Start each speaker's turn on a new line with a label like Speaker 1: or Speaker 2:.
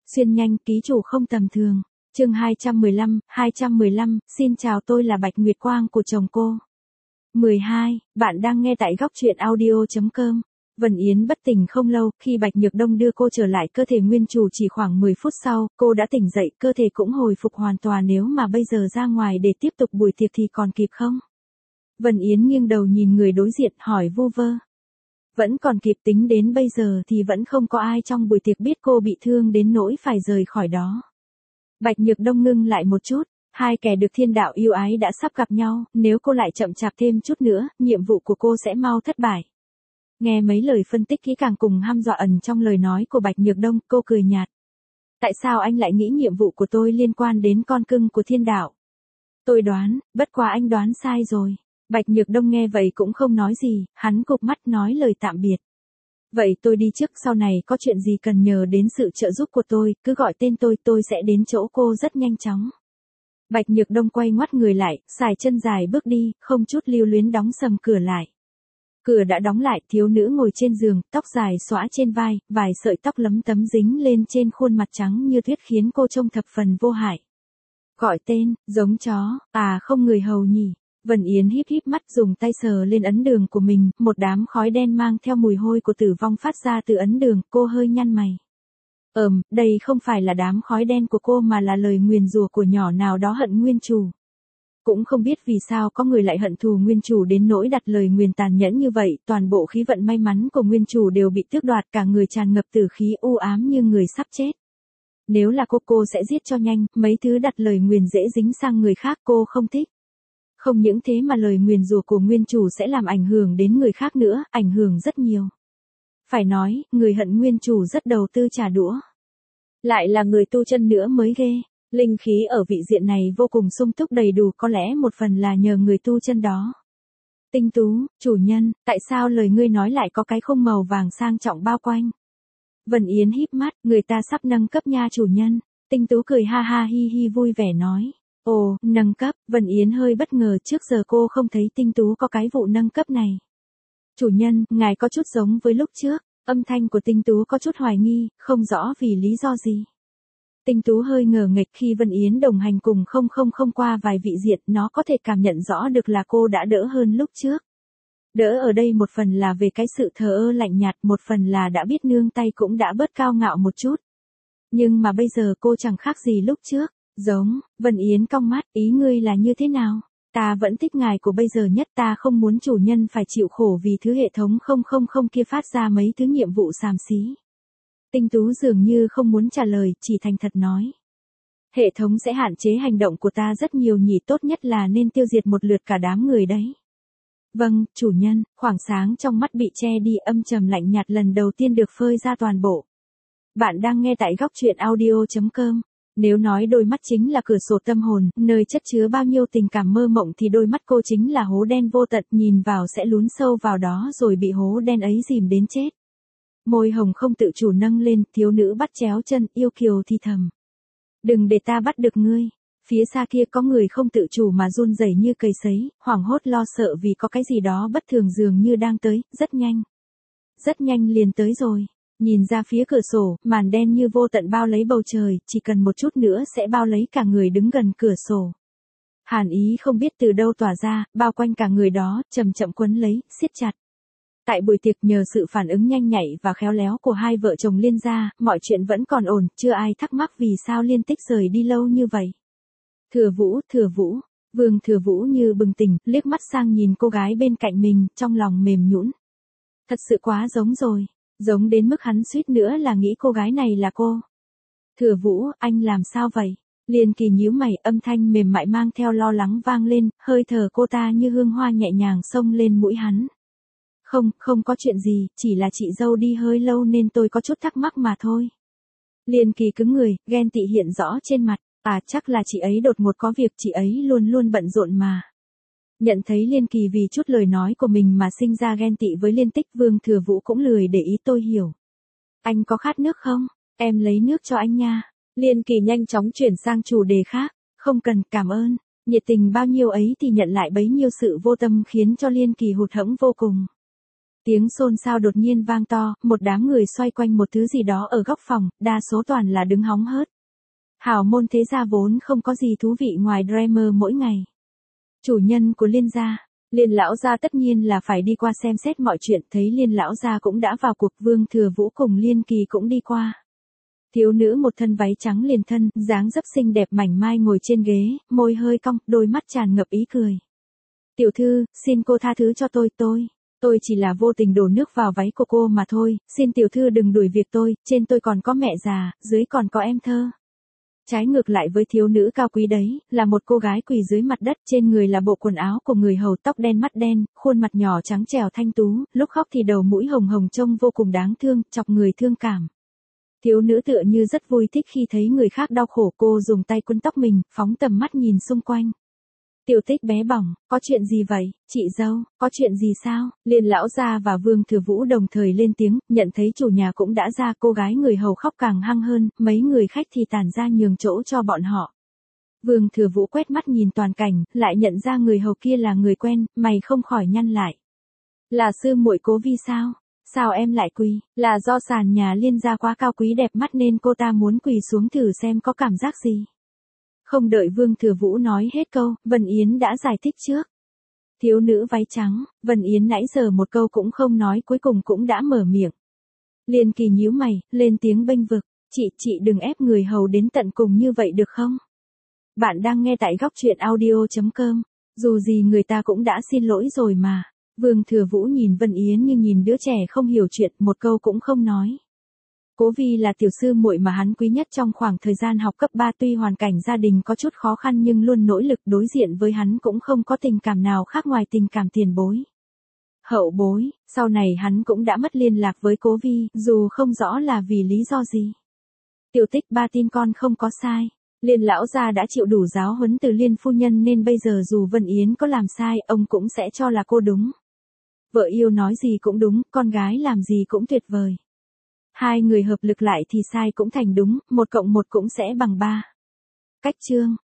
Speaker 1: Xuyên nhanh, ký chủ không tầm thường. Chương 215, xin chào, tôi là Bạch Nguyệt Quang của chồng cô. 12, bạn đang nghe tại góc truyện audio.com. Vân Yến bất tỉnh không lâu, khi Bạch Nhược Đông đưa cô trở lại cơ thể nguyên chủ chỉ khoảng 10 phút sau, cô đã tỉnh dậy, cơ thể cũng hồi phục hoàn toàn, nếu mà bây giờ ra ngoài để tiếp tục buổi tiệc thì còn kịp không? Vân Yến nghiêng đầu nhìn người đối diện hỏi vu vơ. Vẫn còn kịp, tính đến bây giờ thì vẫn không có ai trong buổi tiệc biết cô bị thương đến nỗi phải rời khỏi đó. Bạch Nhược Đông ngưng lại một chút, hai kẻ được thiên đạo yêu ái đã sắp gặp nhau, nếu cô lại chậm chạp thêm chút nữa, nhiệm vụ của cô sẽ mau thất bại. Nghe mấy lời phân tích kỹ càng cùng hăm dọa ẩn trong lời nói của Bạch Nhược Đông, cô cười nhạt. Tại sao anh lại nghĩ nhiệm vụ của tôi liên quan đến con cưng của thiên đạo? Tôi đoán, bất quá anh đoán sai rồi. Bạch Nhược Đông nghe vậy cũng không nói gì, hắn cụp mắt nói lời tạm biệt. Vậy tôi đi trước, sau này có chuyện gì cần nhờ đến sự trợ giúp của tôi, cứ gọi tên tôi sẽ đến chỗ cô rất nhanh chóng. Bạch Nhược Đông quay ngoắt người lại, xài chân dài bước đi, không chút lưu luyến đóng sầm cửa lại. Cửa đã đóng lại, thiếu nữ ngồi trên giường, tóc dài xõa trên vai, vài sợi tóc lấm tấm dính lên trên khuôn mặt trắng như tuyết khiến cô trông thập phần vô hại. Gọi tên, giống chó, à không người hầu nhỉ. Vân Yến híp híp mắt dùng tay sờ lên ấn đường của mình, một đám khói đen mang theo mùi hôi của tử vong phát ra từ ấn đường, cô hơi nhăn mày. Đây không phải là đám khói đen của cô mà là lời nguyền rủa của nhỏ nào đó hận nguyên chủ. Cũng không biết vì sao có người lại hận thù nguyên chủ đến nỗi đặt lời nguyền tàn nhẫn như vậy, toàn bộ khí vận may mắn của nguyên chủ đều bị tước đoạt, cả người tràn ngập tử khí u ám như người sắp chết. Nếu là cô sẽ giết cho nhanh, mấy thứ đặt lời nguyền dễ dính sang người khác cô không thích. Không những thế mà lời nguyền rủa của nguyên chủ sẽ làm ảnh hưởng đến người khác nữa, ảnh hưởng rất nhiều. Phải nói, người hận nguyên chủ rất đầu tư trả đũa. Lại là người tu chân nữa mới ghê. Linh khí ở vị diện này vô cùng sung túc đầy đủ, có lẽ một phần là nhờ người tu chân đó. Tinh Tú, chủ nhân, tại sao lời ngươi nói lại có cái khung màu vàng sang trọng bao quanh? Vân Yến híp mắt, người ta sắp nâng cấp nha chủ nhân. Tinh Tú cười ha ha hi hi vui vẻ nói. Ồ, nâng cấp, Vân Yến hơi bất ngờ, trước giờ cô không thấy Tinh Tú có cái vụ nâng cấp này. Chủ nhân, ngài có chút giống với lúc trước, âm thanh của Tinh Tú có chút hoài nghi, không rõ vì lý do gì. Tinh Tú hơi ngờ nghệch khi Vân Yến đồng hành cùng 000 qua vài vị diện, nó có thể cảm nhận rõ được là cô đã đỡ hơn lúc trước. Đỡ ở đây một phần là về cái sự thờ ơ lạnh nhạt, một phần là đã biết nương tay cũng đã bớt cao ngạo một chút. Nhưng mà bây giờ cô chẳng khác gì lúc trước. Giống, Vân Yến cong mắt, ý ngươi là như thế nào? Ta vẫn thích ngài của bây giờ nhất, ta không muốn chủ nhân phải chịu khổ vì thứ hệ thống 000 kia phát ra mấy thứ nhiệm vụ xàm xí. Tinh Tú dường như không muốn trả lời, chỉ thành thật nói. Hệ thống sẽ hạn chế hành động của ta rất nhiều nhỉ, tốt nhất là nên tiêu diệt một lượt cả đám người đấy. Vâng, chủ nhân, khoảng sáng trong mắt bị che đi, âm trầm lạnh nhạt lần đầu tiên được phơi ra toàn bộ. Bạn đang nghe tại góc truyện audio.com. Nếu nói đôi mắt chính là cửa sổ tâm hồn, nơi chất chứa bao nhiêu tình cảm mơ mộng thì đôi mắt cô chính là hố đen vô tận, nhìn vào sẽ lún sâu vào đó rồi bị hố đen ấy dìm đến chết. Môi hồng không tự chủ nâng lên, thiếu nữ bắt chéo chân, yêu kiều thì thầm. Đừng để ta bắt được ngươi. Phía xa kia có người không tự chủ mà run rẩy như cầy sấy, hoảng hốt lo sợ vì có cái gì đó bất thường dường như đang tới, rất nhanh. Rất nhanh liền tới rồi. Nhìn ra phía cửa sổ, màn đen như vô tận bao lấy bầu trời, chỉ cần một chút nữa sẽ bao lấy cả người đứng gần cửa sổ. Hàn ý không biết từ đâu tỏa ra, bao quanh cả người đó, chậm chậm quấn lấy, siết chặt. Tại buổi tiệc nhờ sự phản ứng nhanh nhạy và khéo léo của hai vợ chồng Liên gia, mọi chuyện vẫn còn ổn, chưa ai thắc mắc vì sao Liên Tích rời đi lâu như vậy. Thừa Vũ, Vương Thừa Vũ như bừng tỉnh, liếc mắt sang nhìn cô gái bên cạnh mình, trong lòng mềm nhũn. Thật sự quá giống rồi. Giống đến mức hắn suýt nữa là nghĩ cô gái này là cô. Thừa Vũ, anh làm sao vậy? Liên Kỳ nhíu mày, âm thanh mềm mại mang theo lo lắng vang lên, hơi thở cô ta như hương hoa nhẹ nhàng xông lên mũi hắn. Không có chuyện gì, chỉ là chị dâu đi hơi lâu nên tôi có chút thắc mắc mà thôi. Liên Kỳ cứng người, ghen tị hiện rõ trên mặt, chắc là chị ấy đột ngột có việc, chị ấy luôn luôn bận rộn mà. Nhận thấy Liên Kỳ vì chút lời nói của mình mà sinh ra ghen tị với Liên Tích, Vương Thừa Vũ cũng lười để ý, tôi hiểu. Anh có khát nước không? Em lấy nước cho anh nha. Liên Kỳ nhanh chóng chuyển sang chủ đề khác. Không cần, cảm ơn. Nhiệt tình bao nhiêu ấy thì nhận lại bấy nhiêu sự vô tâm khiến cho Liên Kỳ hụt hẫng vô cùng. Tiếng xôn xao đột nhiên vang to, một đám người xoay quanh một thứ gì đó ở góc phòng, đa số toàn là đứng hóng hớt. Hào môn thế gia vốn không có gì thú vị ngoài drama mỗi ngày. Chủ nhân của Liên gia, Liên lão gia tất nhiên là phải đi qua xem xét mọi chuyện, thấy Liên lão gia cũng đã vào cuộc, Vương Thừa Vũ cùng Liên Kỳ cũng đi qua. Thiếu nữ một thân váy trắng liền thân, dáng dấp xinh đẹp mảnh mai ngồi trên ghế, môi hơi cong, đôi mắt tràn ngập ý cười. Tiểu thư, xin cô tha thứ cho tôi chỉ là vô tình đổ nước vào váy của cô mà thôi, xin tiểu thư đừng đuổi việc tôi, trên tôi còn có mẹ già, dưới còn có em thơ. Trái ngược lại với thiếu nữ cao quý đấy, là một cô gái quỳ dưới mặt đất, trên người là bộ quần áo của người hầu, tóc đen mắt đen, khuôn mặt nhỏ trắng trẻo thanh tú, lúc khóc thì đầu mũi hồng hồng trông vô cùng đáng thương, chọc người thương cảm. Thiếu nữ tựa như rất vui thích khi thấy người khác đau khổ, cô dùng tay quấn tóc mình, phóng tầm mắt nhìn xung quanh. Tiểu Tích bé bỏng, có chuyện gì vậy, chị dâu, có chuyện gì sao? Liên lão gia và Vương Thừa Vũ đồng thời lên tiếng, nhận thấy chủ nhà cũng đã ra, cô gái người hầu khóc càng hăng hơn, mấy người khách thì tản ra nhường chỗ cho bọn họ. Vương Thừa Vũ quét mắt nhìn toàn cảnh, lại nhận ra người hầu kia là người quen, mày không khỏi nhăn lại. Là sư muội Cố Vi sao? Sao em lại quỳ? Là do sàn nhà Liên gia quá cao quý đẹp mắt nên cô ta muốn quỳ xuống thử xem có cảm giác gì. Không đợi Vương Thừa Vũ nói hết câu, Vân Yến đã giải thích trước. Thiếu nữ váy trắng, Vân Yến nãy giờ một câu cũng không nói, cuối cùng cũng đã mở miệng. Liên Kỳ nhíu mày, lên tiếng bênh vực, chị đừng ép người hầu đến tận cùng như vậy được không? Bạn đang nghe tại góc truyện audio.com, dù gì người ta cũng đã xin lỗi rồi mà. Vương Thừa Vũ nhìn Vân Yến như nhìn đứa trẻ không hiểu chuyện, một câu cũng không nói. Cố Vi là tiểu sư muội mà hắn quý nhất trong khoảng thời gian học cấp 3, tuy hoàn cảnh gia đình có chút khó khăn nhưng luôn nỗ lực, đối diện với hắn cũng không có tình cảm nào khác ngoài tình cảm tiền bối. Hậu bối, sau này hắn cũng đã mất liên lạc với Cố Vi, dù không rõ là vì lý do gì. Tiểu Tích ba tin con không có sai. Liên lão gia đã chịu đủ giáo huấn từ Liên phu nhân nên bây giờ dù Vân Yến có làm sai, ông cũng sẽ cho là cô đúng. Vợ yêu nói gì cũng đúng, con gái làm gì cũng tuyệt vời. Hai người hợp lực lại thì sai cũng thành đúng, 1 + 1 cũng sẽ bằng 3. Cách chương